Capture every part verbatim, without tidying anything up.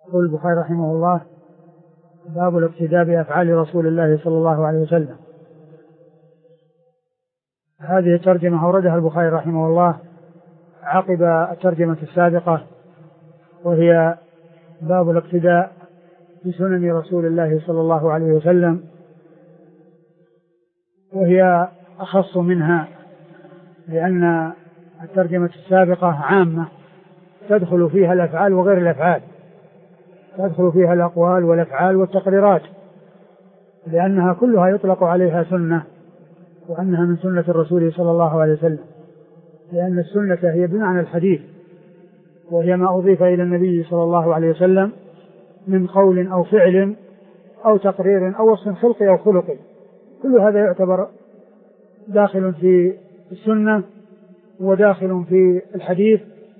يقول البخاري رحمه الله: باب الاقتداء بأفعال رسول الله صلى الله عليه وسلم. هذه الترجمة أوردها البخاري رحمه الله عقب الترجمة السابقة، وهي باب الاقتداء بسنن رسول الله صلى الله عليه وسلم، وهي أخص منها لأن الترجمة السابقة عامة تدخل فيها الأفعال وغير الأفعال، تدخل فيها الأقوال والأفعال والتقريرات، لأنها كلها يطلق عليها سنة، وأنها من سنة الرسول صلى الله عليه وسلم، لأن السنة هي بمعنى الحديث، وهي ما أضيف إلى النبي صلى الله عليه وسلم من قول أو فعل أو تقرير أو وصف خلقي أو خلقي، كل هذا يعتبر داخل في السنة وداخل في الحديث.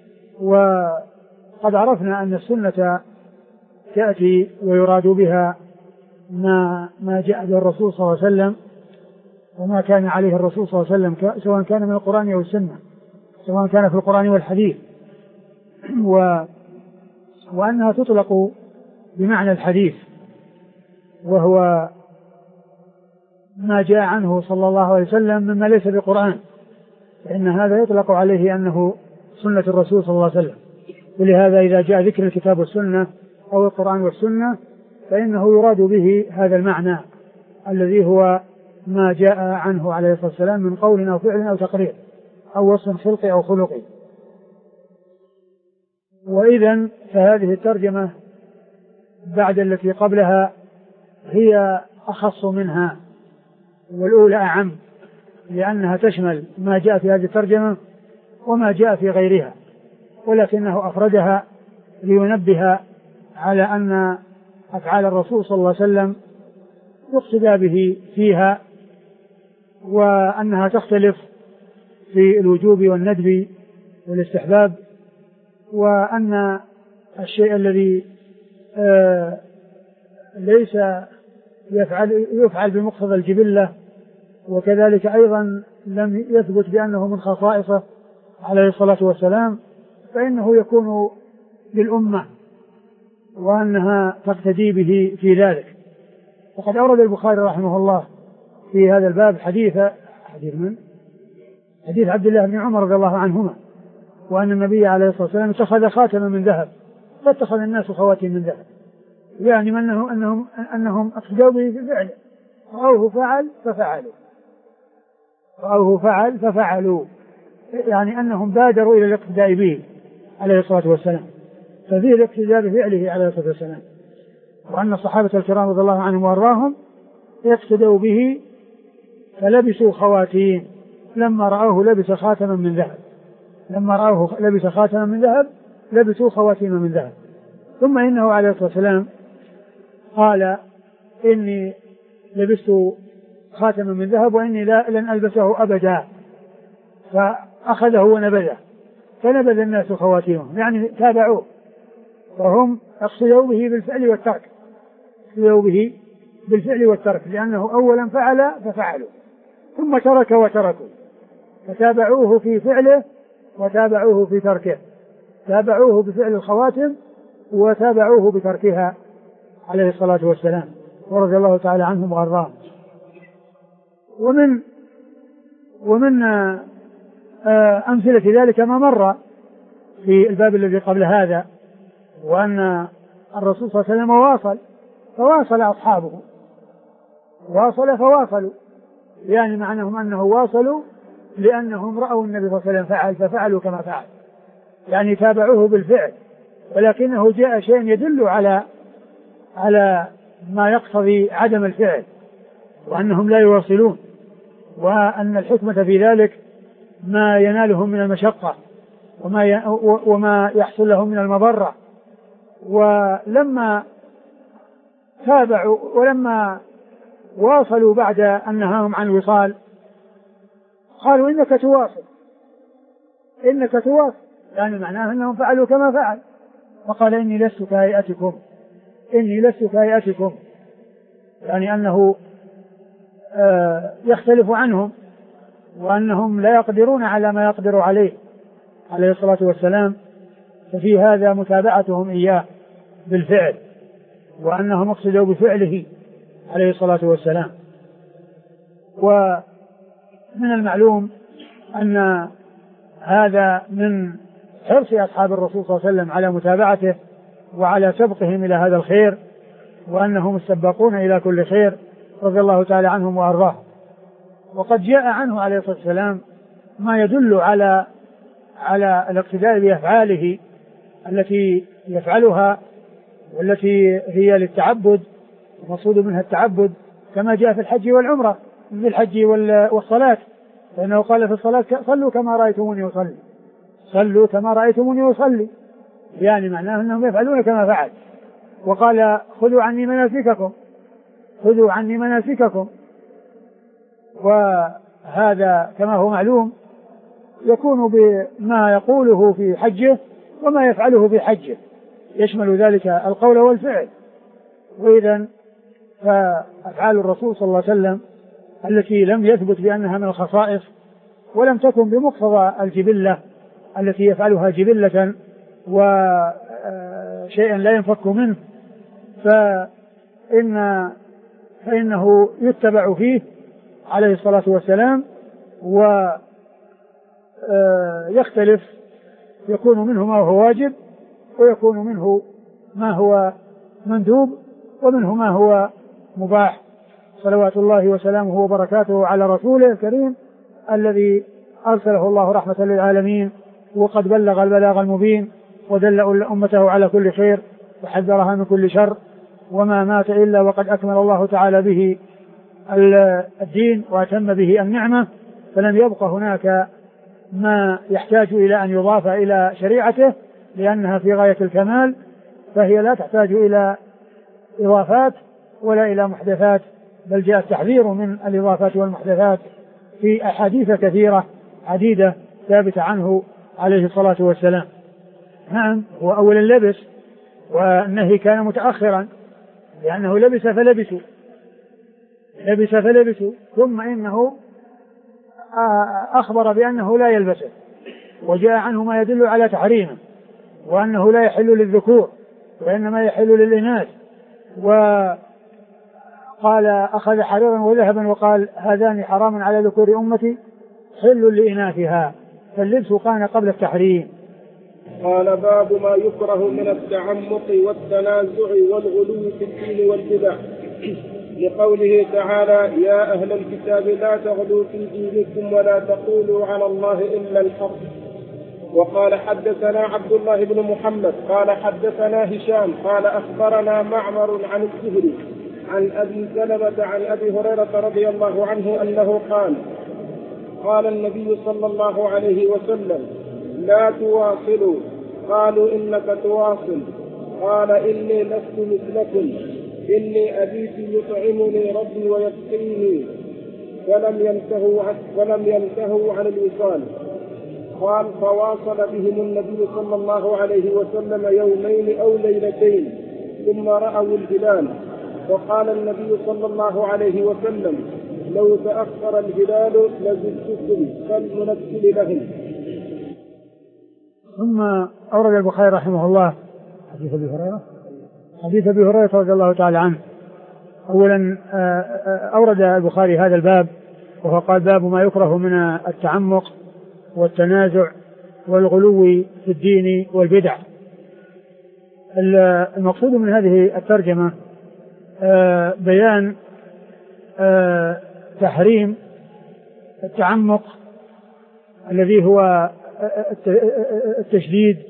وقد عرفنا أن السنة تأتي ويراد بها ما ما جاء به الرسول صلى الله عليه وسلم وما كان عليه الرسول صلى الله عليه وسلم، سواء كان من القرآن أو السنة، سواء كان في القرآن والحديث، و وأنها تطلق بمعنى الحديث، وهو ما جاء عنه صلى الله عليه وسلم مما ليس بقرآن، فإن هذا يطلق عليه أنه سنة الرسول صلى الله عليه وسلم. ولهذا إذا جاء ذكر الكتاب والسنة أو القرآن والسنة فإنه يراد به هذا المعنى الذي هو ما جاء عنه عليه الصلاة والسلام من قول أو فعل أو تقرير أو وصف خلقي أو خلقي. وإذن فهذه الترجمة بعد التي قبلها هي أخص منها، والأولى أعم، لأنها تشمل ما جاء في هذه الترجمة وما جاء في غيرها، ولكنه أفردها لينبه على أن أفعال الرسول صلى الله عليه وسلم يقتدى به فيها، وأنها تختلف في الوجوب والندب والاستحباب، وأن الشيء الذي آه ليس يفعل يفعل بمقتضى الجبلة، وكذلك أيضا لم يثبت بأنه من خصائصه عليه الصلاة والسلام، فإنه يكون للأمة وأنها تقتدي به في ذلك. وقد أورد البخاري رحمه الله في هذا الباب حديث حديث من حديث عبد الله بن عمر رضي الله عنهما، وأن النبي عليه الصلاة والسلام اتخذ خاتما من ذهب فاتخذ الناس خواتم من ذهب، يعني أنهم أنهم أنهم أقتدوا به في فعله، رأوه فعل ففعلوا رأوه فعل ففعلوا يعني أنهم بادروا إلى الاقتداء به عليه الصلاة والسلام، ففيه الاقتداء بفعله عليه الصلاة والسلام. وأن الصحابة الكرام رضي الله عنهم وأرضاهم يقتدوا به فلبسوا خواتيم، لما رأوه لبس خاتما من ذهب لما رأوه لبس خاتما من ذهب لبسوا خواتيم من ذهب. ثم إنه عليه الصلاة والسلام قال: إني لبست خاتما من ذهب وإني لا لن ألبسه أبدا، فأخذه ونبذه، فنبذ الناس خواتيمهم، يعني تابعوه، وهم اقتدوا به بالفعل والترك اقتدوا به بالفعل والترك لأنه أولا فعل ففعلوا، ثم ترك وتركوا، فتابعوه في فعله وتابعوه في تركه، تابعوه بفعل الخواتم وتابعوه بتركها عليه الصلاة والسلام، ورضي الله تعالى عنهم وأرضاهم. ومن ومن أمثلة ذلك ما مر في الباب الذي قبل هذا، وأن الرسول صلى الله عليه وسلم واصل فواصل أصحابه واصل فواصلوا، يعني معناهم أنه واصلوا لأنهم رأوا النبي صلى الله عليه وسلم فعل ففعلوا كما فعل، يعني تابعوه بالفعل، ولكنه جاء شيء يدل على على ما يقتضي عدم الفعل، وأنهم لا يواصلون، وأن الحكمة في ذلك ما ينالهم من المشقة وما وما يحصل لهم من المضرة. ولما تابعوا ولما واصلوا بعد أن نهاهم عن الوصال قالوا: إنك تواصل إنك تواصل يعني معناه أنهم فعلوا كما فعل، وقال: إني لست كهيئتكم إني لست كهيئتكم يعني أنه آه يختلف عنهم، وأنهم لا يقدرون على ما يقدر عليه عليه الصلاة والسلام، ففي هذا متابعتهم إياه بالفعل، وأنهم اقتدوا بفعله عليه الصلاة والسلام. ومن المعلوم أن هذا من حرص أصحاب الرسول صلى الله عليه وسلم على متابعته وعلى سبقهم إلى هذا الخير، وأنهم السباقون إلى كل خير رضي الله تعالى عنهم وأرضاه. وقد جاء عنه عليه الصلاة والسلام ما يدل على على الاقتداء بأفعاله التي يفعلها والتي هي للتعبد، المقصود منها التعبد، كما جاء في الحج والعمرة في الحج والصلاة، فإنه قال في الصلاة صلوا كما رأيتموني أصلي، صلوا كما رأيتموني أصلي، يعني معناه أنهم يفعلون كما فعل. وقال خذوا عني مناسككم، خذوا عني مناسككم. وهذا كما هو معلوم يكون بما يقوله في حجه وما يفعله في حجه، يشمل ذلك القول والفعل. وإذن فأفعال الرسول صلى الله عليه وسلم التي لم يثبت بأنها من الخصائص ولم تكن بمقتضى الجبلة التي يفعلها جبلة وشيئا لا ينفك منه، فإن فإنه يتبع فيه عليه الصلاة والسلام، ويختلف، يكون منه ما هو واجب، ويكون منه ما هو مندوب، ومنه ما هو مباح، صلوات الله وسلامه وبركاته على رسوله الكريم الذي أرسله الله رحمة للعالمين، وقد بلغ البلاغ المبين ودل أمته على كل خير وحذرها من كل شر، وما مات إلا وقد أكمل الله تعالى به الدين وأتم به النعمة، فلم يبق هناك ما يحتاج إلى أن يضاف إلى شريعته لأنها في غاية الكمال، فهي لا تحتاج إلى إضافات ولا إلى محدثات، بل جاء التحذير من الإضافات والمحدثات في أحاديث كثيرة عديدة ثابتة عنه عليه الصلاة والسلام. نعم، هو أول اللبس، والنهي كان متأخرا لأنه لبس فلبسوا لبس فلبسوا ثم إنه أخبر بأنه لا يلبسه، وجاء عنه ما يدل على تحريمه، وأنه لا يحل للذكور وإنما يحل للإناث. وقال أخذ حريرا وذهبا وقال هذان حرام على ذكور أمتي حل لإناثها، فاللبس كان قبل التحريم. قال باب ما يكره من التعمق والتنازع والغلو في الدين والبدع، لقوله تعالى يا أهل الكتاب لا تغلوا في دينكم ولا تقولوا على الله إلا الحق. وقال حدثنا عبد الله بن محمد قال حدثنا هشام قال أخبرنا معمر عن الزهري عن أبي سلمة عن أبي هريرة رضي الله عنه أنه قال قال النبي صلى الله عليه وسلم لا تواصلوا. قالوا إنك تواصل. قال إني لست مثلكم، إني أبيت يطعمني ربي ويسقيني. فلم ينتهوا عن, ولم ينتهوا عن الوصال. قال فواصل بهم النبي صلى الله عليه وسلم يومين أو ليلتين ثم رأوا الهلال، فقال النبي صلى الله عليه وسلم لو تأخر الهلال لزدتكم فلننزل لهم. ثم أورد البخاري رحمه الله حديث أبي هريرة حديث أبي هريرة رضي الله تعالى عنه. أولا أورد البخاري هذا الباب وهو قال باب ما يكره من التعمق والتنازع والغلو في الدين والبدع. المقصود من هذه الترجمة بيان تحريم التعمق الذي هو التشديد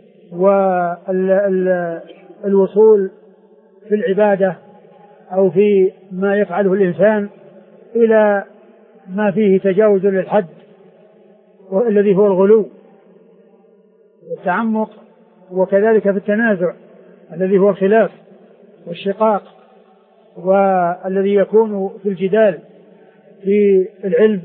والوصول في العبادة أو في ما يفعله الإنسان إلى ما فيه تجاوز للحد والذي هو الغلو والتعمق، وكذلك في التنازع الذي هو الخلاف والشقاق والذي يكون في الجدال في العلم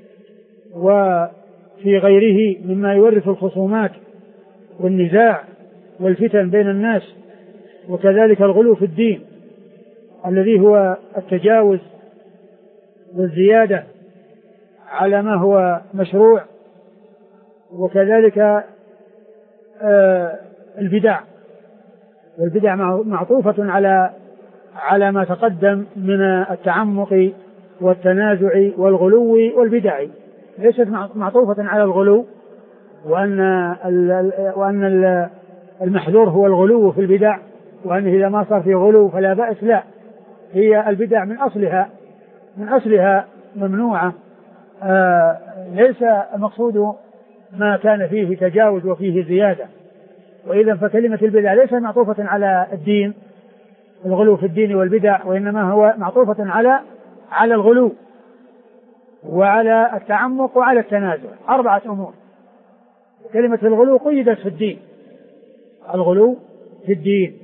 وفي غيره مما يورث الخصومات والنزاع والفتن بين الناس، وكذلك الغلو في الدين الذي هو التجاوز والزيادة على ما هو مشروع، وكذلك آه البدع والبدع معطوفة على على ما تقدم من التعمق والتنازع والغلو والبدع، ليست معطوفة على الغلو، وأن وأن المحذور هو الغلو في البدع، وأنه إذا ما صار في غلو فلا بأس. لا، هي البدع من أصلها من أصلها ممنوعة. آه ليس المقصود ما كان فيه تجاوز وفيه زيادة. وإذا فكلمة البدع ليس معطوفة على الدين، الغلو في الدين والبدع، وإنما هو معطوفة على على الغلو وعلى التعمق وعلى التنازع، أربعة أمور. كلمة الغلو قيدت في الدين، الغلو في الدين.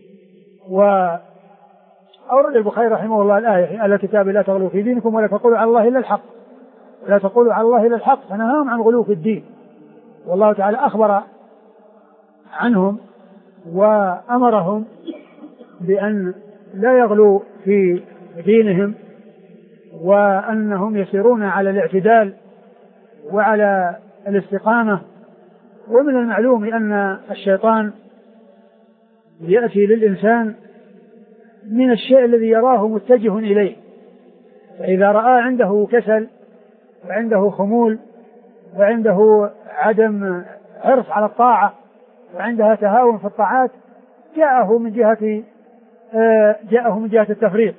وأورد البخاري رحمه الله الآية على الكتاب لا تغلوا في دينكم ولا تقولوا على الله إلا الحق، لا تقولوا على الله إلا الحق، فنهاهم عن الغلو في الدين. والله تعالى أخبر عنهم وأمرهم بأن لا يغلوا في دينهم، وأنهم يسيرون على الاعتدال وعلى الاستقامة. ومن المعلوم أن الشيطان يأتي للإنسان من الشيء الذي يراه متجه إليه، فإذا رأى عنده كسل وعنده خمول وعنده عدم حرص على الطاعة وعندها تهاون في الطاعات، جاءه من جهة جاءه من جهة التفريط،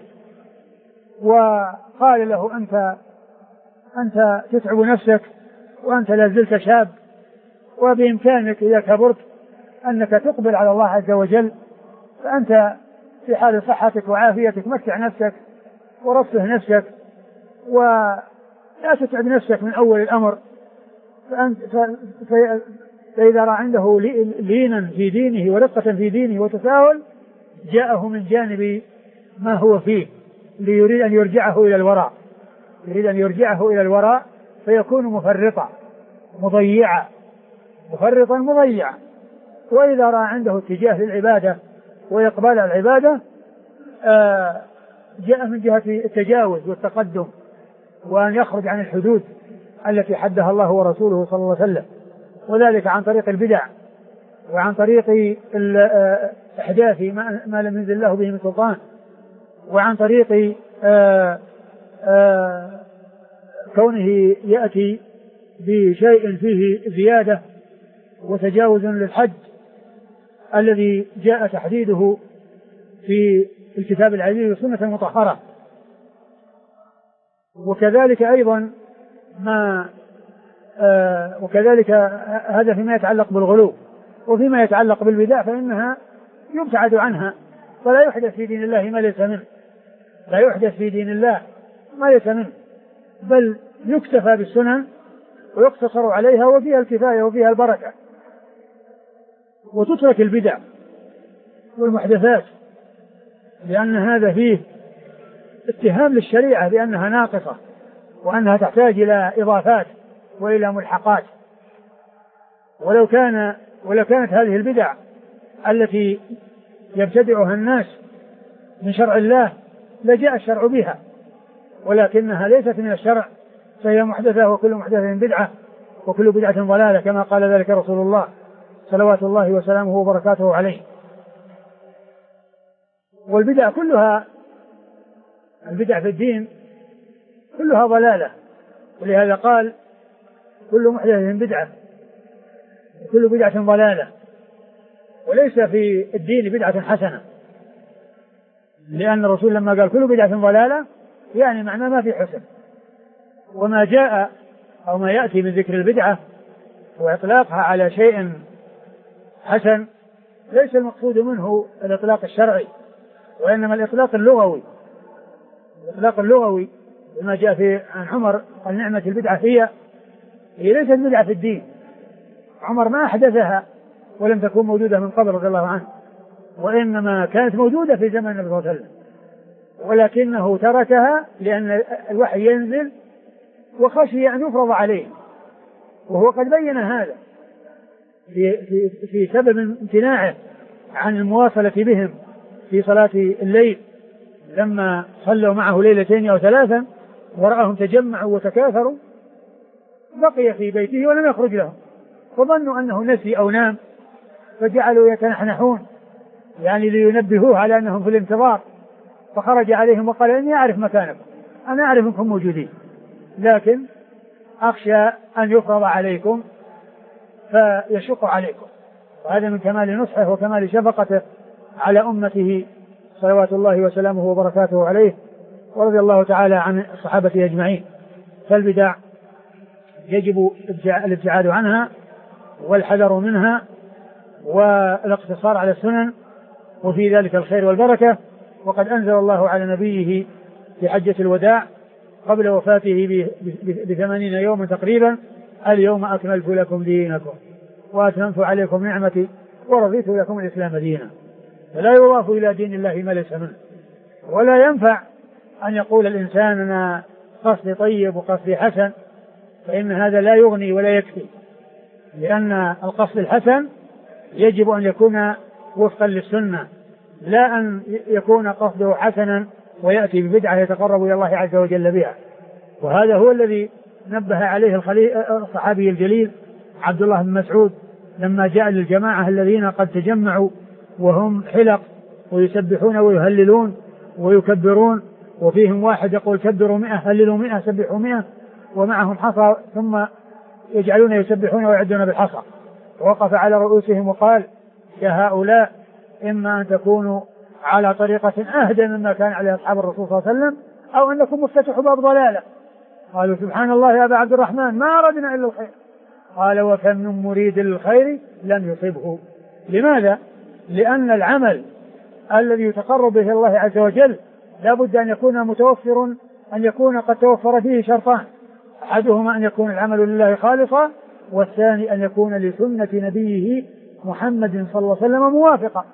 وقال له أنت أنت تتعب نفسك وأنت لا زلت شاب، وبإمكانك إذا كبرت أنك تقبل على الله عز وجل، فأنت في حال صحتك وعافيتك متع نفسك ورفه نفسك ولا تتعب نفسك من أول الأمر. فأنت فإذا رأى عنده لينا في دينه ورقة في دينه وتساهل، جاءه من جانب ما هو فيه ليريد أن يرجعه إلى الوراء، يريد أن يرجعه إلى الوراء فيكون مفرطا مضيعا، مفرطا مضيعا. وإذا رأى عنده اتجاه للعبادة وإقبال على العبادة، آه جاء من جهة التجاوز والتقدم، وأن يخرج عن الحدود التي حدها الله ورسوله صلى الله عليه وسلم، وذلك عن طريق البدع وعن طريق إحداث ما لم ينزل الله به من سلطان، وعن طريق آآ آآ كونه يأتي بشيء فيه زيادة وتجاوز للحد الذي جاء تحديده في الكتاب العزيز والسنة المطهرة. وكذلك أيضا ما وكذلك هذا فيما يتعلق بالغلو. وفيما يتعلق بالبدع فإنها يبتعد عنها، فلا يحدث في دين الله ما ليس منه، لا يحدث في دين الله ما ليس منه، بل يكتفى بالسنن ويقتصر عليها وفيها الكفاية وفيها البركة، وتترك البدع والمحدثات، لأن هذا فيه اتهام للشريعة بأنها ناقصة وأنها تحتاج إلى إضافات وإلى ملحقات. ولو كان ولو كانت هذه البدع التي يبتدعها الناس من شرع الله لجاء الشرع بها، ولكنها ليست من الشرع، فهي محدثة، وكل محدثة بدعة وكل بدعة ضلالة، كما قال ذلك رسول الله صلوات الله وسلامه وبركاته عليه. والبدع كلها، البدع في الدين كلها ضلالة، ولهذا قال كل محدثة بدعة وكل بدعة ضلالة. وليس في الدين بدعة حسنة، لأن الرسول لما قال كل بدعة ضلالة يعني معناه ما في حسن. وما جاء أو ما يأتي من ذكر البدعة وإطلاقها على شيء حسن ليس المقصود منه الإطلاق الشرعي، وإنما الإطلاق اللغوي. الإطلاق اللغوي لما جاء في عن عمر قال نعمة البدعة هي هي ليست بدعة في الدين. عمر ما أحدثها ولم تكن موجودة من قبل رضي الله عنه، وإنما كانت موجودة في زمن النبي صلى الله عليه وسلم، ولكنه تركها لأن الوحي ينزل وخشي أن يفرض عليه، وهو قد بين هذا في, في, في سبب امتناعه عن المواصلة بهم في صلاة الليل لما صلوا معه ليلتين أو ثلاثا ورأهم تجمعوا وتكاثروا، بقي في بيته ولم يخرج لهم، فظنوا أنه نسي أو نام فجعلوا يتنحنحون يعني لينبهوه على أنهم في الانتظار، فخرج عليهم وقال إني أعرف مكانكم، أنا أعرف أنكم موجودين، لكن أخشى أن يفرض عليكم فيشق عليكم. وهذا من كمال نصحه وكمال شفقته على أمته صلوات الله وسلامه وبركاته عليه، ورضي الله تعالى عن الصحابة أجمعين. فالبدع يجب الابتعاد عنها والحذر منها والاقتصار على السنن، وفي ذلك الخير والبركة. وقد أنزل الله على نبيه في حجة الوداع قبل وفاته بثمانين يوما تقريبا: اليوم أكملت لكم دينكم وأتممت عليكم نعمتي ورضيت لكم الإسلام دينا. فلا يضاف إلى دين الله ما ليس منه، ولا ينفع أن يقول الإنسان أنا قصدي طيب وقصدي حسن، فإن هذا لا يغني ولا يكفي، لأن القصد الحسن يجب أن يكون وفقا للسنة، لا أن يكون قصده حسنا ويأتي ببدعة يتقرب إلى الله عز وجل بها. وهذا هو الذي نبه عليه الصحابي الجليل عبد الله بن مسعود لما جاء للجماعة الذين قد تجمعوا وهم حلق ويسبحون ويهللون ويكبرون، وفيهم واحد يقول كبروا مئة هللوا مئة سبحوا مئة، ومعهم حصى ثم يجعلون يسبحون ويعدون بالحصى. ووقف على رؤوسهم وقال: يا هؤلاء إما أن تكونوا على طريقة أهدى مما كان عليه أصحاب الرسول صلى الله عليه وسلم، أو أنكم مفتتحوا باب ضلالة. قالوا: سبحان الله يا أبا عبد الرحمن، ما أردنا إلا الخير. قال: وكم من مريد للخير لم يصبه. لماذا؟ لأن العمل الذي يتقرب به الله عز وجل لا بد أن يكون متوفر، أن يكون قد توفر فيه شرطان: أحدهما أن يكون العمل لله خالصا، والثاني أن يكون لسنة نبيه محمد صلى الله عليه وسلم موافقا.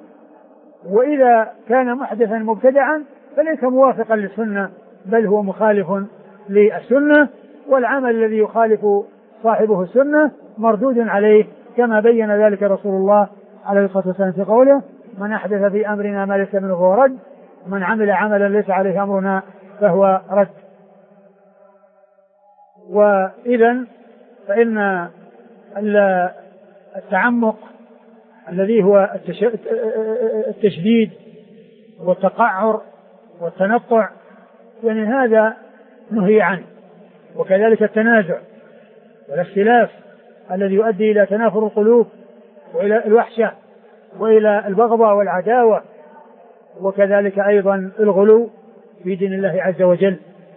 وإذا كان محدثا مبتدعا فليس موافقا للسنة، بل هو مخالف للسنة، والعمل الذي يخالف صاحبه السنة مردود عليه، كما بين ذلك رسول الله عليه الصلاة والسلام في قوله: من أحدث في أمرنا ما ليس منه فهو رد، من عمل عملا ليس عليه أمرنا فهو رد. وإذن فإن التعمق الذي هو التشديد والتقعر والتنطع يعني هذا نهي عنه، وكذلك التنازع والاختلاف الذي يؤدي إلى تنافر القلوب وإلى الوحشة وإلى البغضاء والعداوة، وكذلك أيضا الغلو في دين الله عز وجل.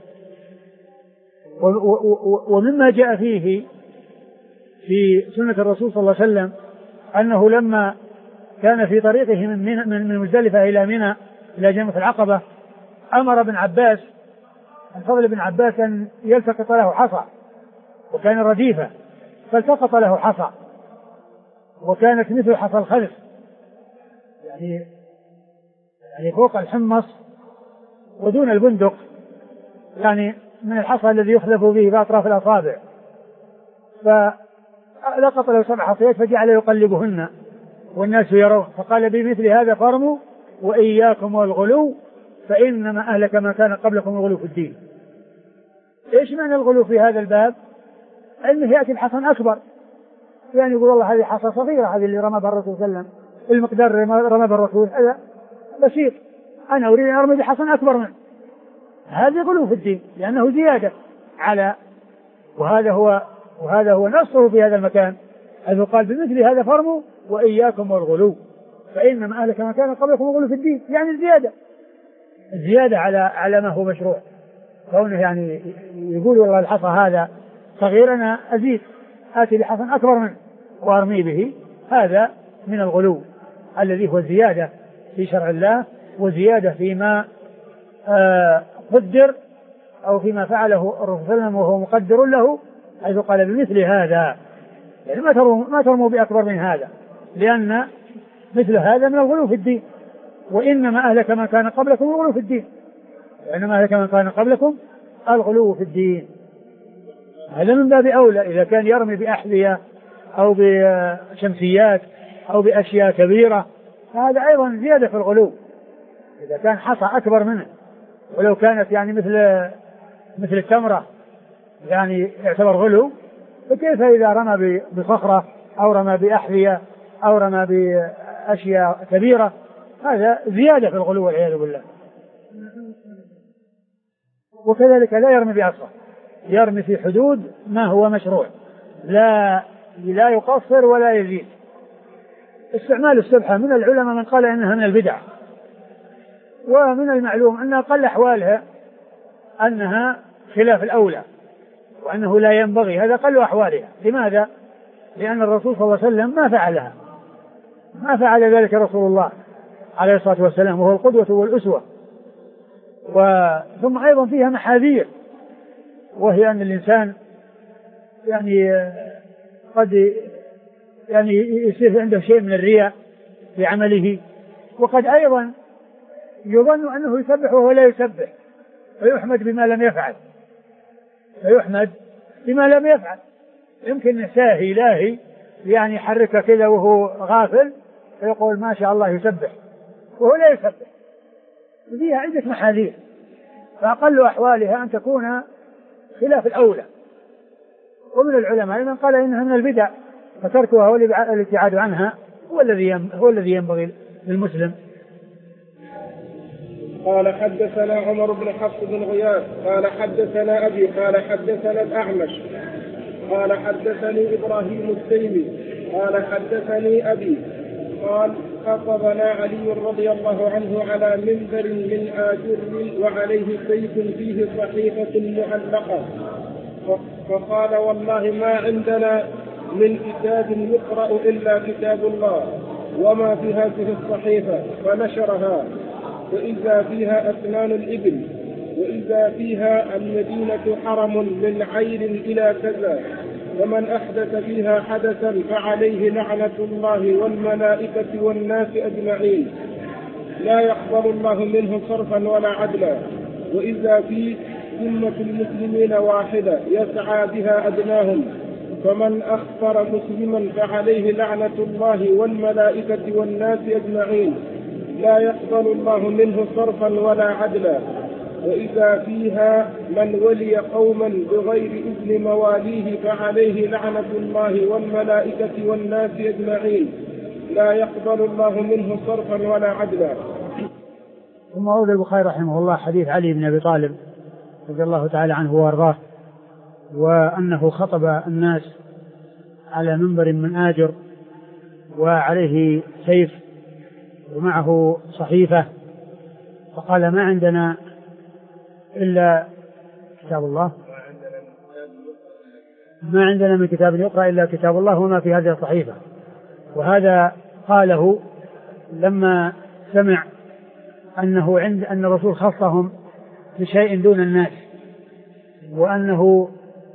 ومما جاء فيه في سنة الرسول صلى الله عليه وسلم أنه لما كان في طريقه من من مزدلفة إلى منى إلى جمرة العقبة أمر ابن عباس الفضل بن عباس أن يلتقط له حصى، وكان رديفة فالتقط له حصى، وكانت مثل حصى الخلف يعني يعني فوق الحمص ودون البندق، يعني من الحصى الذي يخلف به بأطراف الأصابع. فلقط له سبع حصيات فجعل يقلبهن والناس يرون، فقال: بمثل هذا فارموا وإياكم والغلو فإنما أهلك ما كان قبلكم الغلو في الدين. إيش معنى الغلو في هذا الباب؟ أنه يأتي الحصى أكبر، يعني يقول الله هذه حصى صغيرة، هذه اللي رمى بها الرسول صلى الله عليه وسلم، المقدار رمى بها الرسول هذا بسيط، أنا أريد أن أرمي بحصى أكبر منه. هذا غلو في الدين لأنه زيادة على، وهذا هو وهذا هو نصه في هذا المكان، حيث قال: بمثل هذا فرموا وإياكم والغلو فإنما أهلك ما كان قبلكم الغلو في الدين، يعني الزيادة الزيادة على على ما هو مشروع. كونه يعني يقول والله الحصى هذا صغير أنا أزيد آتي بحصى أكبر منه وأرمي به، هذا من الغلو الذي هو زيادة في شرع الله وزيادة فيما آه قدر أو فيما فعله الرسول صلى الله عليه وسلم وهو مقدر له، حيث قال: بمثل هذا، يعني ما ترموا ما ترموا بأكبر من هذا، لأن مثل هذا من الغلو في الدين. وإنما أهلك ما كان قبلكم الغلو في الدين، وإنما أهلك ما كان قبلكم الغلو في الدين. هذا من باب أولى إذا كان يرمي بأحذية أو بشمسيات أو بأشياء كبيرة، فهذا أيضا زيادة في الغلو إذا كان حصى أكبر منه، ولو كانت يعني مثل مثل التمرة يعني يعتبر غلو، فكيف إذا رمى بصخرة أو رمى بأحذية أو رمى بأشياء كبيرة؟ هذا زيادة في الغلو والعياذ بالله. وكذلك لا يرمي بأصغر، يرمي في حدود ما هو مشروع، لا لا يقصر ولا يزيد. استعمال السبحة من العلماء من قال إنها من البدع، ومن المعلوم أن أقل أحوالها أنها خلاف الأولى، وأنه لا ينبغي، هذا أقل أحوالها. لماذا؟ لأن الرسول صلى الله عليه وسلم ما فعلها، ما فعل ذلك رسول الله عليه الصلاة والسلام، وهو القدوة والأسوة. وثم أيضا فيها محاذير، وهي أن الإنسان يعني قد يعني يصير عنده شيء من الرياء في عمله، وقد أيضا يظن أنه يسبح وهو لا يسبح، فيحمد بما لم يفعل، فيحمد بما لم يفعل. يمكن ساهي لاهي يعني يحركه كذا وهو غافل فيقول ما شاء الله يسبح وهو لا يسبح. فيها عدة محاذير، فأقل أحوالها أن تكون خلاف الأولى. ومن العلماء من قال إنها من البدع، فتركها والابتعاد عنها هو الذي هو الذي ينبغي للمسلم. قال حدثنا عمر بن حفص بن غياث قال حدثنا أبي قال حدثنا الأعمش قال حدثني إبراهيم التيمي قال حدثني أبي قال خطبنا علي رضي الله عنه على منبر من آجر وعليه سيف فيه صحيفة معلقة، فقال والله ما عندنا من كتاب يقرأ إلا كتاب الله وما في هذه الصحيفة، فنشرها وإذا فيها أسنان الإبل وإذا فيها المدينة حرم من عير إلى كذا، ومن أحدث فيها حدثا فعليه لعنة الله والملائكة والناس أجمعين لا يقبل الله منه صرفا ولا عدلا، وإذا في ذمة المسلمين واحدة يسعى بها أدناهم، فمن أخبر مسلما فعليه لعنة الله والملائكة والناس أجمعين لا يقبل الله منه صرفا ولا عدلا، وإذا فيها من ولي قوما بغير إذن مواليه فعليه لعنة الله والملائكة والناس أجمعين لا يقبل الله منه صرفا ولا عدلا. ثم أورد البخاري رحمه الله حديث علي بن أبي طالب رضي الله تعالى عنه وارضاه، وأنه خطب الناس على منبر من آجر وعليه سيف ومعه صحيفة، فقال ما عندنا إلا كتاب الله، ما عندنا من كتاب يقرأ إلا كتاب الله وما في هذه الصحيفة. وهذا قاله لما سمع أنه عند أن الرسول خصهم بشيء دون الناس، وأنه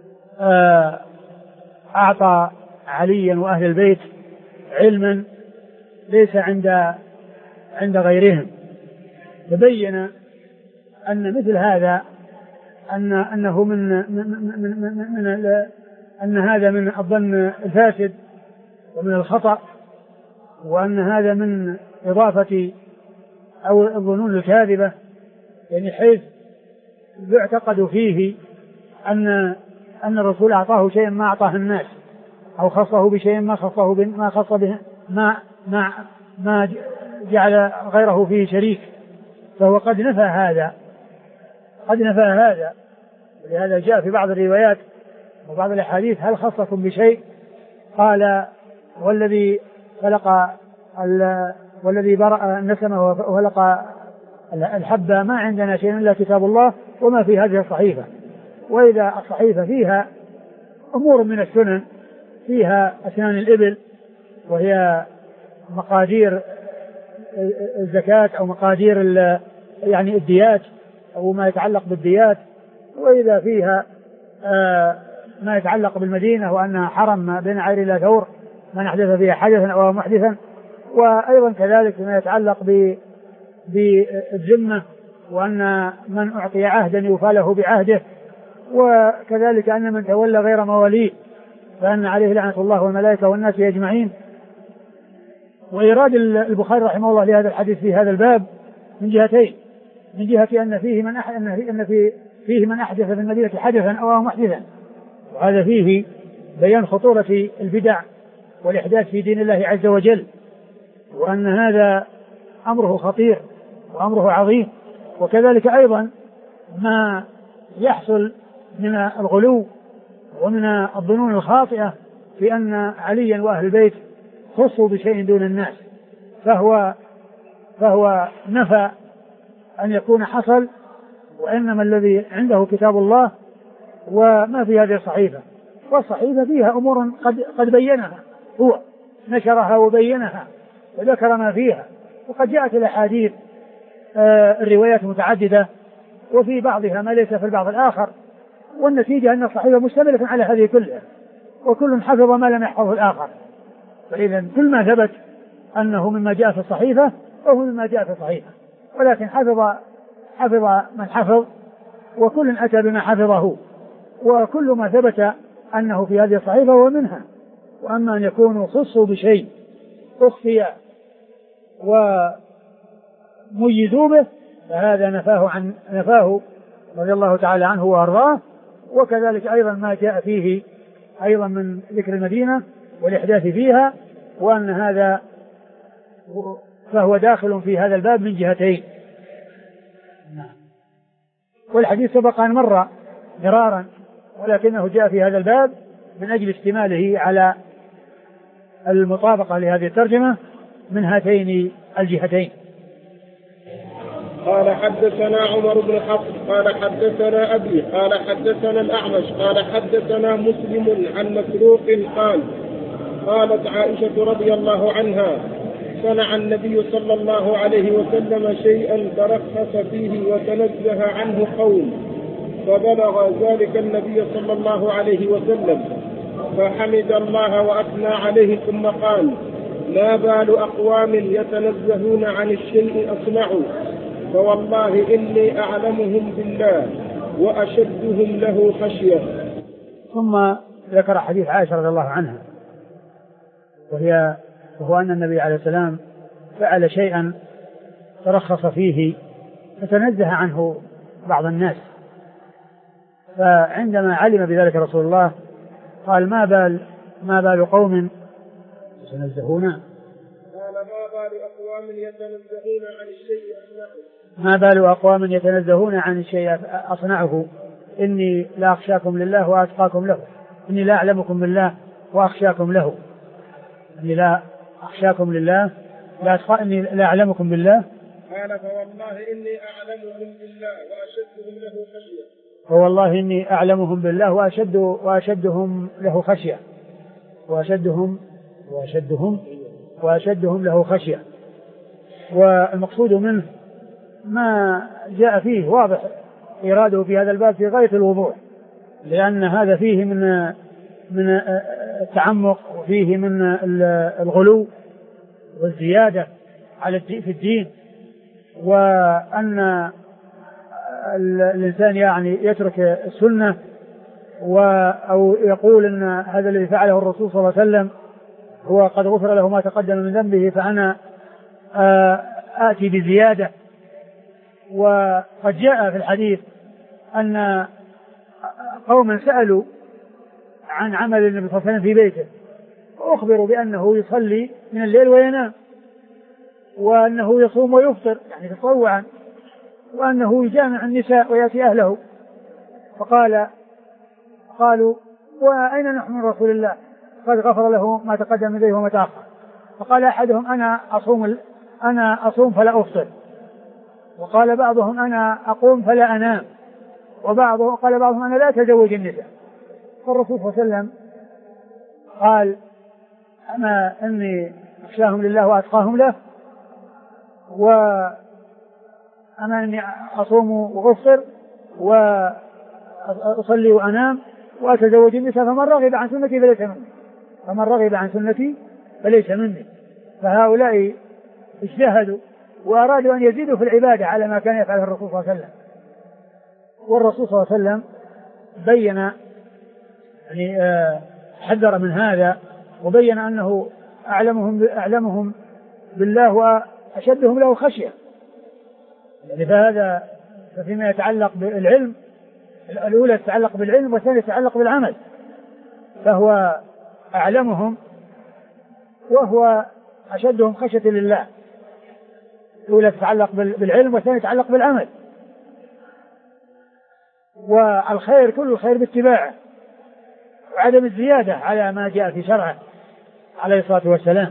أعطى عليا وأهل البيت علما ليس عند عند غيرهم. تبين أن مثل هذا أن أنه من من من, من, من أن هذا من الظن الفاسد ومن الخطأ، وأن هذا من إضافة أو الظنون الكاذبة، يعني حيث يعتقد فيه أن أن الرسول أعطاه شيئا ما أعطاه الناس، أو خصه بشيء ما خصه ما خص به ما ما ما جعل غيره فيه شريك، فهو قد نفى هذا قد نفى هذا ولهذا جاء في بعض الروايات وبعض الأحاديث هل خصكم بشيء؟ قال والذي خلق والذي برأ النسمة وخلق الحبة ما عندنا شيء إلا كتاب الله وما في هذه الصحيفة. وإذا الصحيفة فيها أمور من السنن، فيها أسنان الإبل وهي مقادير الزكاة أو مقادير يعني الديات أو ما يتعلق بالديات، وإذا فيها ما يتعلق بالمدينة وأنها حرم بين عير إلى ثور من أحدث فيها حدثا أو محدثا، وأيضا كذلك ما يتعلق بالذمة وأن من أعطي عهدا يوفى له بعهده، وكذلك أن من تولى غير مواليه فأن عليه لعنة الله والملائكة والناس أجمعين. وإيراد البخاري رحمه الله لهذا الحديث في هذا الباب من جهتين: من جهة أن فيه من أح... أن فيه... فيه من أحدث في المدينة حدثا أو محدثا، وهذا فيه بيان خطورة البدع والإحداث في دين الله عز وجل، وأن هذا أمره خطير وأمره عظيم. وكذلك أيضا ما يحصل من الغلو ومن الظنون الخاطئة في أن عليا وأهل البيت خصوا بشيء دون الناس، فهو فهو نفى أن يكون حصل، وإنما الذي عنده كتاب الله وما في هذه الصحيفة، والصحيفة فيها أمور قد, قد بينها، هو نشرها وبينها وذكر ما فيها، وقد جاءت الأحاديث آه الروايات متعددة وفي بعضها ما ليس في البعض الآخر، والنتيجة أن الصحيفة مشتملة على هذه كلها، وكل حفظ ما لم يحفظه الآخر. فإذا كل ما ثبت أنه مما جاء في الصحيفة فهو مما جاء في الصحيفة، ولكن حفظ حفظ من حفظ، وكل أتى بما حفظه، وكل ما ثبت أنه في هذه الصحيفة هو منها. وأما أن يكونوا خصوا بشيء أخفي وميزوا به فهذا نفاه عن نفاه رضي الله تعالى عنه وأرضاه. وكذلك أيضا ما جاء فيه أيضا من ذكر المدينة والإحداث فيها، وأن هذا فهو داخل في هذا الباب من جهتين. والحديث سبق أن مر مرارا، ولكنه جاء في هذا الباب من أجل اشتماله على المطابقة لهذه الترجمة من هاتين الجهتين. قال حدثنا عمر بن حفص قال حدثنا أبي قال حدثنا الأعمش قال حدثنا مسلم عن مسروق قال قالت عائشة رضي الله عنها صنع النبي صلى الله عليه وسلم شيئا ترخص فيه وتنزه عنه قوم، فبلغ ذلك النبي صلى الله عليه وسلم فحمد الله وأثنى عليه ثم قال ما بال أقوام يتنزهون عن الشيء أصنعوا، فوالله إني أعلمهم بالله وأشدهم له خشية. ثم ذكر حديث عائشة رضي الله عنها، وهي وهو أن النبي عليه السلام فعل شيئا ترخص فيه فتنزه عنه بعض الناس، فعندما علم بذلك رسول الله قال ما بال ما بال قوم يتنزهون قال ما بال أقوام يتنزهون عن الشيء أصنعه ما بال أقوام يتنزهون عن الشيء أصنعه إني لا أخشاكم لله وأتقاكم له، إني لا أعلمكم بالله وأخشاكم له، إني لا أخشاكم لله لا أتقى إني لا أعلمكم بالله. قال فوالله إني أعلمهم بالله وأشدهم له خشية فوالله إني أعلمهم بالله وأشد وأشدهم له خشية وأشدهم وأشدهم وأشدهم له خشية. والمقصود منه ما جاء فيه واضح إراده في هذا الباب في غاية الوضوح، لأن هذا فيه من من التعمق وفيه من الغلو والزيادة على في الدين، وأن الإنسان يعني يترك السنة أو يقول أن هذا الذي فعله الرسول صلى الله عليه وسلم هو قد غفر له ما تقدم من ذنبه فأنا آتي بزيادة. وقد جاء في الحديث أن قوما سألوا عن عمل النبي صلى الله عليه وسلم في بيته، وأخبروا بأنه يصلي من الليل وينام، وأنه يصوم ويفطر يعني تطوعا، وأنه يجامع النساء ويأتي أهله. فقال قالوا وأين نحن من رسول الله قد غفر له ما تقدم من ذنبه وما تأخر؟ فقال أحدهم أنا أصوم أنا أصوم فلا أفطر، وقال بعضهم أنا أقوم فلا أنام، وبعضهم قال بعضهم أنا لا أتزوج النساء. فالرسول صلى الله عليه وسلم قال أما إني أخشاهم لله وأتقاهم له، وأما إني أصوم وأفطر وأصلي وأنام وأتزوج النساء، فمن رغب عن سنتي فليس مني فمن رغب عن سنتي فليس مني. فهؤلاء اجتهدوا وأرادوا أن يزيدوا في العبادة على ما كان يفعله الرسول صلى الله عليه وسلم، والرسول صلى الله عليه وسلم بين يعني حذر من هذا، وبين أنه أعلمهم أعلمهم بالله وأشدهم له خشية. يعني فهذا فيما يتعلق بالعلم، الأولى تتعلق بالعلم والثانية تتعلق بالعمل، فهو أعلمهم وهو أشدهم خشية لله. الأولى تتعلق بالعلم والثانية تتعلق بالعمل. والخير كل الخير باتباعه وعدم الزيادة على ما جاء في شرعه عليه الصلاة والسلام.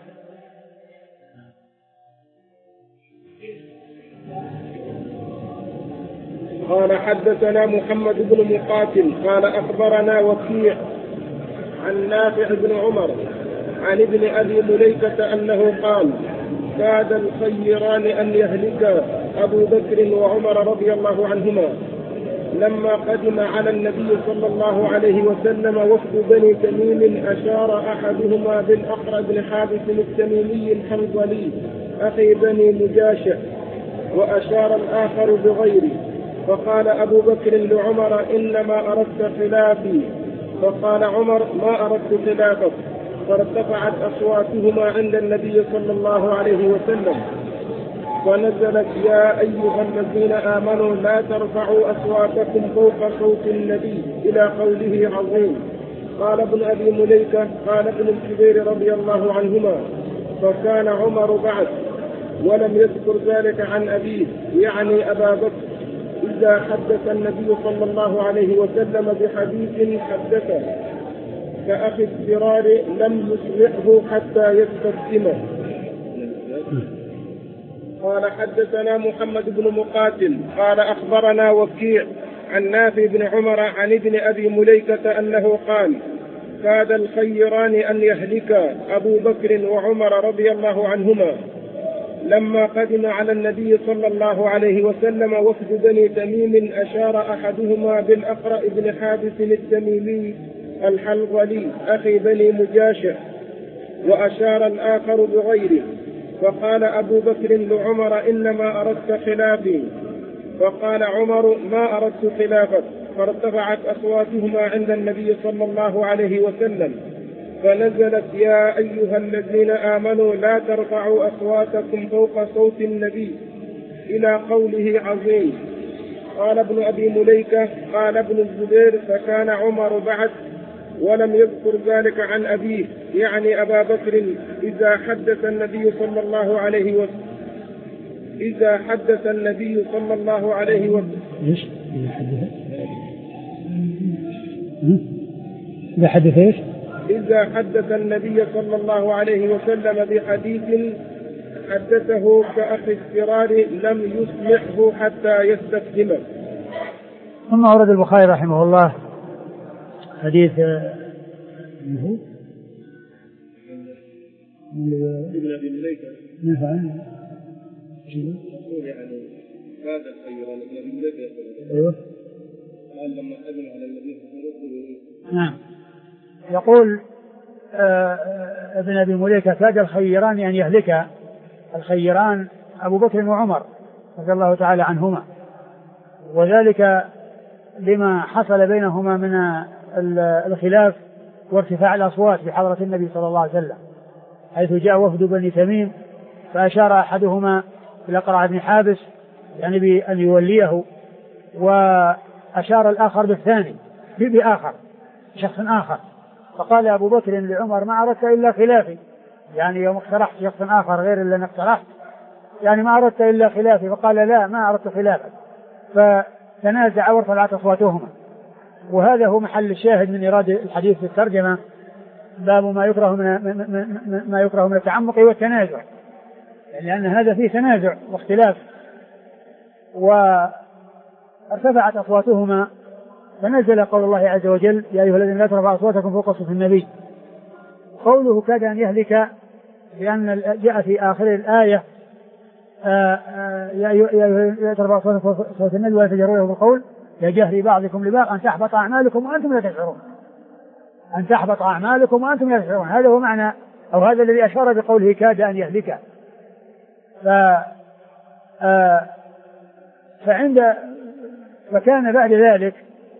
قال حدثنا محمد بن مقاتل قال أخبرنا وكيع عن نافع بن عمر عن ابن أبي مليكة أنه قال كاد الخيران أن يهلكا أبو بكر وعمر رضي الله عنهما لما قدم على النبي صلى الله عليه وسلم وفد بني تميم أشار أحدهما بالأقرع بن حابس التميمي الحنظلي أخي بني مجاشع وأشار الآخر بغيره، فقال أبو بكر لعمر إنما أردت خلافي، فقال عمر ما أردت خلافك، فارتفعت أصواتهما عند النبي صلى الله عليه وسلم ونزلت يا أيها الذين آمنوا لا ترفعوا أصواتكم فوق صوت النبي إلى قوله عظيم. قال ابن أبي مليكة قال ابن الزبير رضي الله عنهما فكان عمر بعد ولم يذكر ذلك عن أبيه يعني أبا بكر إذا حدث النبي صلى الله عليه وسلم بحديث حدثه كأخي السرار لم يسمعه حتى يستسلمه. قال حدثنا محمد بن مقاتل قال أخبرنا وكيع عن نافع بن عمر عن ابن أبي مليكة أنه قال كاد الخيران أن يهلكا أبو بكر وعمر رضي الله عنهما لما قدم على النبي صلى الله عليه وسلم وفد بني تميم أشار أحدهما بالأقرع بن حابس التميمي الحنظلي أخي بني مجاشع وأشار الآخر بغيره، فقال أبو بكر لعمر إنما أردت خلافي، فقال عمر ما أردت خلافك، فارتفعت أصواتهما عند النبي صلى الله عليه وسلم فنزلت يا أيها الذين آمنوا لا ترفعوا أصواتكم فوق صوت النبي إلى قوله عظيم. قال ابن أبي مليكة قال ابن الزبير فكان عمر بعد ولم يذكر ذلك عن أبيه يعني أبا بكر إذا حدث النبي صلى الله عليه وسلم إذا حدث النبي صلى الله عليه وسلم إيش إذا حدث إذا حدث إيش إذا حدث النبي صلى الله عليه وسلم بحديث حدثه كأخي السرار لم يسمعه حتى يستفهمه. ثم أورد البخاري رحمه الله حديث ابن أبي مليكة نفعل يقول يعني هذا الخيران ابن أبي مليكة يقول أيوه قال لما قدم على النبي صلى الله عليه وسلم نعم يقول آه ابن أبي مليكة كاد الخيران أن يهلك الخيران أبو بكر وعمر رضي الله تعالى عنهما، وذلك لما حصل بينهما من الخلاف وارتفاع الأصوات بحضرة النبي صلى الله عليه وسلم، حيث جاء وفد بني تميم فأشار أحدهما بالأقرع بن حابس يعني بأن يوليه، وأشار الآخر بالثاني بآخر شخص آخر، فقال أبو بكر لعمر ما أردت إلا خلافي، يعني يوم اقترحت شخص آخر غير اللي أنا اقترحت يعني ما أردت إلا خلافي، فقال لا ما أردت خلافك، فتنازع وارتفعت أصواتهما. وهذا هو محل الشاهد من إرادة الحديث في الترجمة، باب ما يكره من ما يكره من التعمق والتنازع، لأن هذا فيه تنازع واختلاف. وارتفعت أصواتهما فنزل قول الله عز وجل يا أيها الذين لا ترفعوا أصواتكم فوق صوت النبي. قوله كاد أن يهلك لأن جاء في آخر الآية يا أيها لا ترفعوا أصواتكم فوق صوت النبي ولا تجهروا له بالقول كجهر بعضكم لبعض أن تحبط أعمالكم وأنتم لا تشعرون، أن تحبط أعمالكم وأنتم لا تشعرون، هذا هو معنى أو هذا الذي أشار بقوله كاد أن يهلك. ف فعند فكان بعد ذلك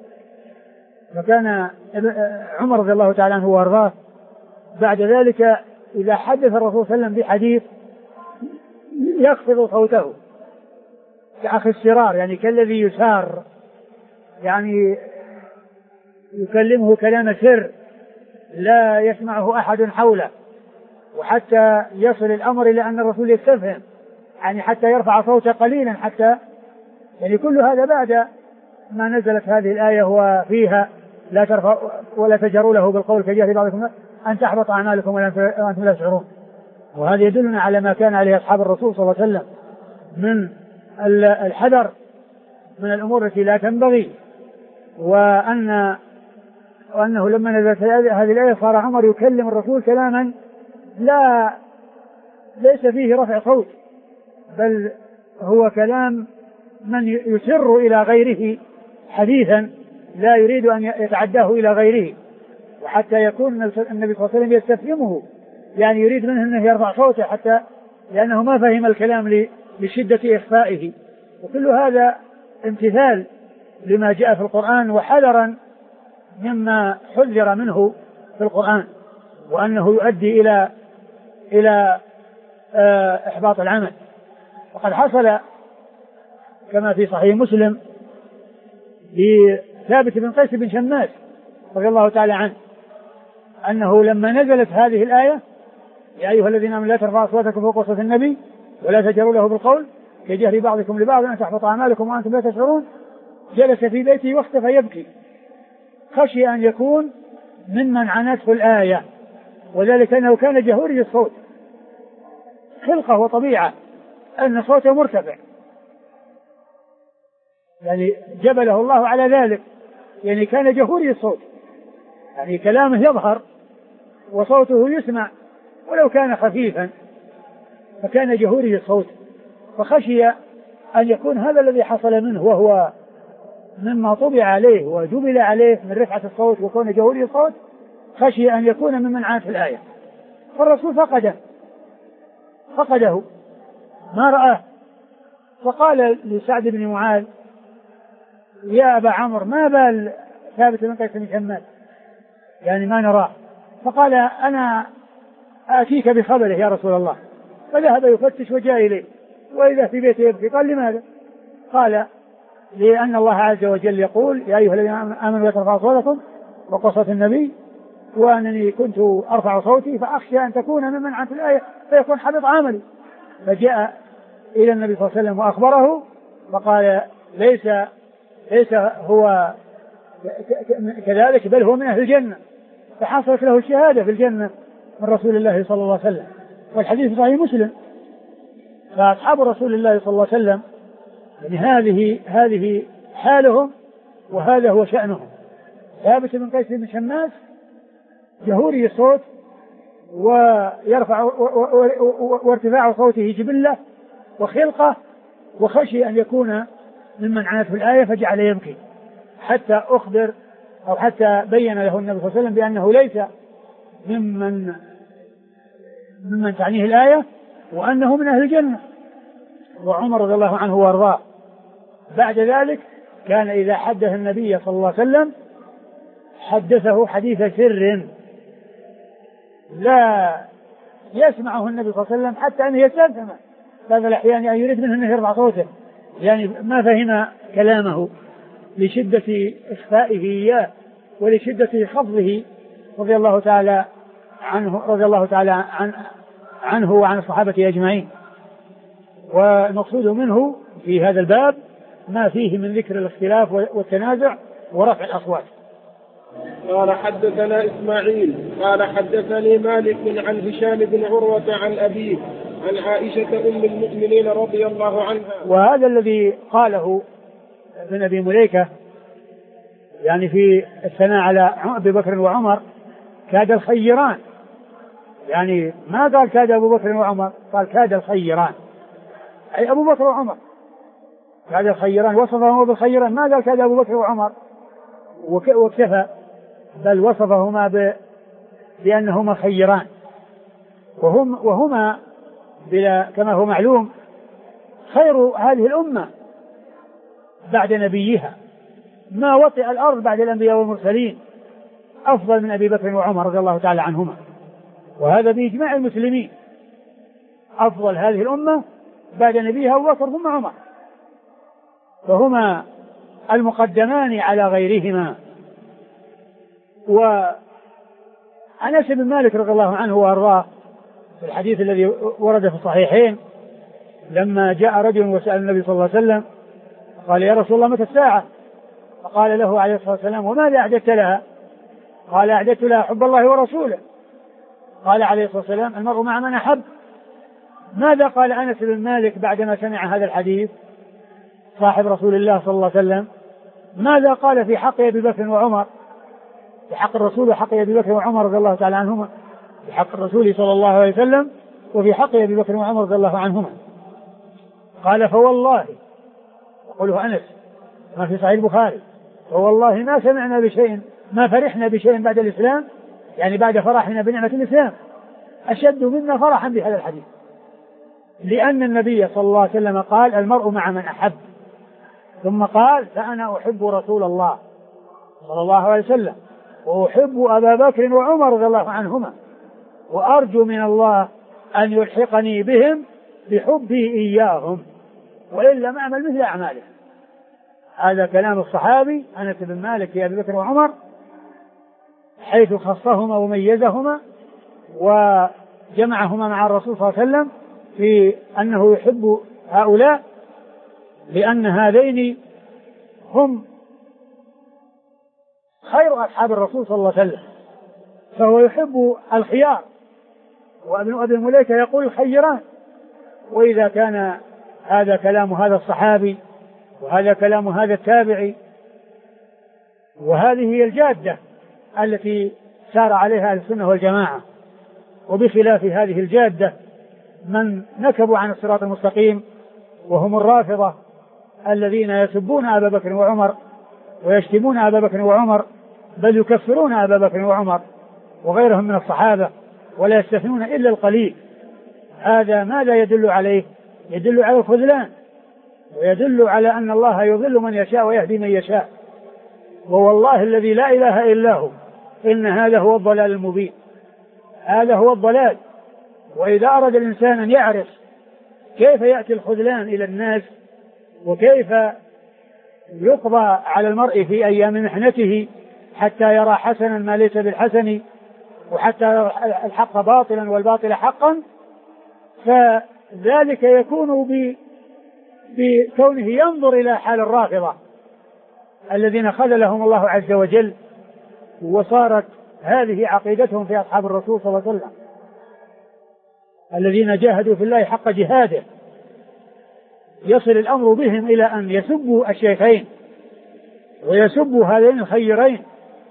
فكان عمر رضي الله تعالى عنه وارضاه بعد ذلك إذا حدث الرسول صلى الله عليه وسلم بحديث يخفض صوته كأخي السرار، يعني كالذي يسار، يعني يكلمه كلام سر لا يسمعه أحد حوله، وحتى يصل الأمر إلى أن الرسول يستفهم يعني حتى يرفع صوته قليلا، حتى يعني كل هذا بعد ما نزلت هذه الآية وفيها لا ترفع ولا تجهروا له بالقول كجهر بعضكم أن تحبط أعمالكم وأنتم لا تشعرون. وهذا يدلنا على ما كان عليه أصحاب الرسول صلى الله عليه وسلم من الحذر من الأمور التي لا تنبغي، وأن وأنه لما نزلت هذه الآية صار عمر يكلم الرسول كلاما لا ليس فيه رفع صوت، بل هو كلام من يسر إلى غيره حديثا لا يريد أن يتعداه إلى غيره، وحتى يكون النبي صلى الله عليه وسلم يستفهمه، يعني يريد منه أنه يرفع صوته حتى لأنه ما فهم الكلام لشدة إخفائه. وكل هذا امتثال لما جاء في القرآن وحذرا مما حذر منه في القرآن، وأنه يؤدي إلى إلى إحباط العمل. وقد حصل كما في صحيح مسلم لثابت بن قيس بن شماس رضي الله تعالى عنه أنه لما نزلت هذه الآية يا أيها الذين آمنوا لا ترفعوا أصواتكم فوق صوت النبي ولا تجهروا له بالقول كجهر بعضكم لبعض أن تحبط أعمالكم وأنتم لا تشعرون، جلس في بيته واختفى يبكي خشي أن يكون ممن عنته الآية، وذلك أنه كان جهوري الصوت، خلقه وطبيعة أن صوته مرتفع، يعني جبله الله على ذلك، يعني كان جهوري الصوت، يعني كلامه يظهر وصوته يسمع ولو كان خفيفا، فكان جهوري الصوت، فخشي أن يكون هذا الذي حصل منه وهو مما طبع عليه وجبل عليه من رفعة الصوت وكون جهوري الصوت، خشي أن يكون ممن عانت الآية، فالرسول فقده فقده ما رآه، فقال لسعد بن معاذ يا أبا عمرو ما بال ثابت بن قيس بن شماس يعني ما نراه؟ فقال أنا آتيك بخبره يا رسول الله، فذهب يفتش وجاء إليه وإذا في بيته يبكي. قال لماذا؟ قال لأن الله عز وجل يقول يا أيها الذين آمنوا لا ترفعوا أصواتكم فوق صوت النبي وأنني كنت أرفع صوتي فأخشى أن تكون ممن عنت الآية فيكون حبط عملي. فجاء إلى النبي صلى الله عليه وسلم وأخبره فقال ليس ليس هو كذلك بل هو من أهل الجنة، فحصلت له الشهادة في الجنة من رسول الله صلى الله عليه وسلم، والحديث صحيح مسلم. فأصحاب رسول الله صلى الله عليه وسلم يعني هذه هذه حالهم وهذا هو شأنهم. ثابت بن قيس بن شماس جهوري الصوت ويرفع وارتفاع صوته جبلة وخلقة، وخشي أن يكون ممن عنته الآية فجعل يبكي حتى أخبر أو حتى بين له النبي صلى الله عليه وسلم بأنه ليس ممن ممن تعنيه الآية وأنه من أهل الجنة. وعمر رضي الله عنه وارضاه بعد ذلك كان إذا حدث النبي صلى الله عليه وسلم حدثه حديث سر لا يسمعه النبي صلى الله عليه وسلم حتى أنه يستفهم هذا الأحيان يعني يريد منه أنه يرفع صوته، يعني ما فهم كلامه لشدة إخفائه إياه ولشدة خفضه رضي الله تعالى عنه رضي الله تعالى عن عنه وعن الصحابة أجمعين. والمقصود منه في هذا الباب ما فيه من ذكر الاختلاف والتنازع ورفع الأصوات. قال حدثنا إسماعيل قال حدثني مالك عن هشام بن عروة عن أبيه عن عائشة أم المؤمنين رضي الله عنها. وهذا الذي قاله ابن أبي مليكة يعني في الثناء على أبي بكر وعمر كاد الخيران، يعني ما قال كاد أبو بكر وعمر، قال كاد الخيران أي أبو بكر وعمر، كاد الخيران وصفهما بالخيران، ما قال كاد أبو بكر وعمر وكفى، بل وصفهما بأنهما خيران، وهم وهما بلا كما هو معلوم خير هذه الأمة بعد نبيها، ما وطئ الأرض بعد الأنبياء والمرسلين أفضل من أبي بكر وعمر رضي الله تعالى عنهما، وهذا بإجماع المسلمين، أفضل هذه الأمة بعد نبيها أبو بكر ثم عمر، فهما المقدمان على غيرهما. وأنس بن مالك رضي الله عنه وأرضاه في الحديث الذي ورد في الصحيحين لما جاء رجل وسأل النبي صلى الله عليه وسلم قال يا رسول الله متى الساعة؟ فقال له عليه الصلاة والسلام وماذا أعددت لها؟ قال أعددت لها حب الله ورسوله. قال عليه الصلاة والسلام المرء مع من أحب. ماذا قال أنس بن مالك بعدما سمع هذا الحديث صاحب رسول الله صلى الله عليه وسلم؟ ماذا قال في حق أبي بكر وعمر، في حق الرسول وحق أبي بكر وعمر رضي الله تعالى عنهما، في حق الرسول صلى الله عليه وسلم وفي حق أبي بكر وعمر رضي الله عنهما؟ قال فوالله، يقوله أنس ما في صحيح البخاري، فوالله ما سمعنا بشيء، ما فرحنا بشيء بعد الإسلام، يعني بعد فرحنا بنعمة الإسلام، أشد منا فرحا بهذا الحديث، لأن النبي صلى الله عليه وسلم قال المرء مع من أحب، ثم قال فأنا أحب رسول الله صلى الله عليه وسلم وأحب أبا بكر وعمر رضي الله عنهما وأرجو من الله أن يلحقني بهم بحبي إياهم وإن لم أعمل مثل أعمالهم. هذا كلام الصحابي أنس بن مالك في أبي بكر وعمر حيث خصهما وميزهما وجمعهما مع الرسول صلى الله عليه وسلم في أنه يحب هؤلاء، لأن هذين هم خير أصحاب الرسول صلى الله عليه وسلم، فهو يحب الخيار، وابن أبي مليكة يقول الخيران. وإذا كان هذا كلام هذا الصحابي وهذا كلام هذا التابعي وهذه هي الجادة التي سار عليها أهل السنة والجماعة، وبخلاف هذه الجادة من نكبوا عن الصراط المستقيم وهم الرافضة الذين يسبون أبا بكر وعمر ويشتمون أبا بكر وعمر، بل يكفرون أبا بكر وعمر وغيرهم من الصحابة ولا يستثنون إلا القليل. هذا ماذا يدل عليه؟ يدل على الخذلان، ويدل على أن الله يضل من يشاء ويهدي من يشاء، ووالله الذي لا إله إلا هو إن هذا هو الضلال المبين، هذا هو الضلال. وإذا أراد الإنسان أن يعرف كيف يأتي الخذلان إلى الناس وكيف يقضى على المرء في أيام محنته حتى يرى حسنا ما ليس بالحسن وحتى يرى الحق باطلا والباطل حقا، فذلك يكون بكونه ينظر إلى حال الرافضة الذين خذلهم الله عز وجل وصارت هذه عقيدتهم في أصحاب الرسول صلى الله عليه وسلم الذين جاهدوا في الله حق جهاده. يصل الأمر بهم إلى أن يسبوا الشيخين ويسبوا هذين الخيرين.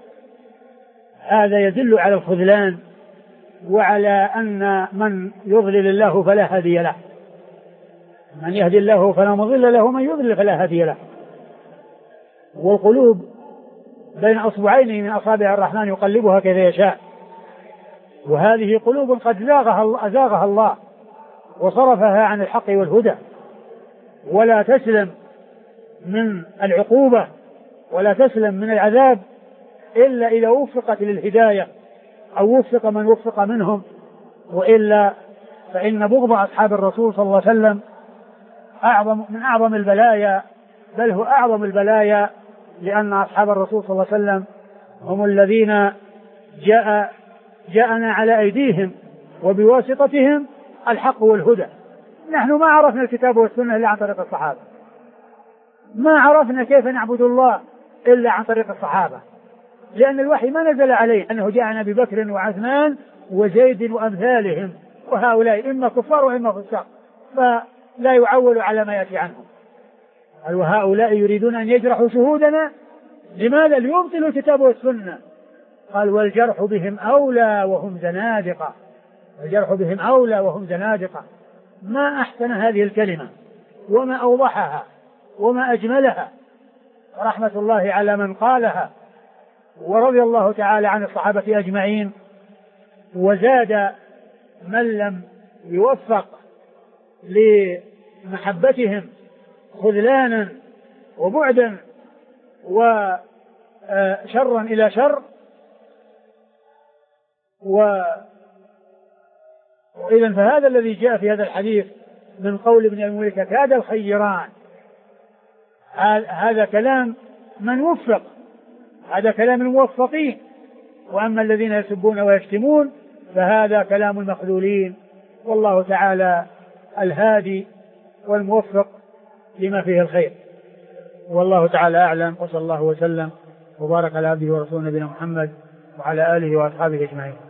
هذا يدل على الخذلان وعلى أن من يضلل الله فلا هادي له، من يهدي الله فلا مضل له ومن يضلل فلا هادي له. والقلوب بين أصبعين من أصابع الرحمن يقلبها كيف يشاء، وهذه قلوب قد زاغها, زاغها الله وصرفها عن الحق والهدى، ولا تسلم من العقوبة ولا تسلم من العذاب إلا إذا وفقت للهداية أو وفق من وفق منهم، وإلا فإن بغض أصحاب الرسول صلى الله عليه وسلم أعظم من أعظم البلايا، بل هو أعظم البلايا، لأن أصحاب الرسول صلى الله عليه وسلم هم الذين جاء جاءنا على أيديهم وبواسطتهم الحق والهدى. نحن ما عرفنا الكتاب والسنة إلا عن طريق الصحابة، ما عرفنا كيف نعبد الله إلا عن طريق الصحابة، لأن الوحي ما نزل عليه أنه جاءنا ببكر وعثمان وزيد وأمثالهم، وهؤلاء إما كفار وإما فساق، فلا يعول على ما يأتي عنهم. وهؤلاء يريدون أن يجرحوا شهودنا، لماذا؟ ليبطلوا الكتاب والسنة. قال والجرح بهم أولى وهم زنادقة، الجرح بهم أولى وهم زنادقة. ما أحسن هذه الكلمة وما أوضحها وما أجملها، رحمة الله على من قالها، ورضي الله تعالى عن الصحابة أجمعين، وزاد من لم يوفق لمحبتهم خذلانا وبعدا وشرا إلى شر. وإذن فهذا الذي جاء في هذا الحديث من قول ابن أبي مليكة كاد الخيران، هذا كلام من وفق، هذا كلام الموفقين. وأما الذين يسبون ويشتمون فهذا كلام المخذولين، والله تعالى الهادي والموفق لما فيه الخير. والله تعالى أعلم، وصلى الله وسلم وبارك على عبده ورسوله نبينا محمد وعلى آله وأصحابه أجمعين.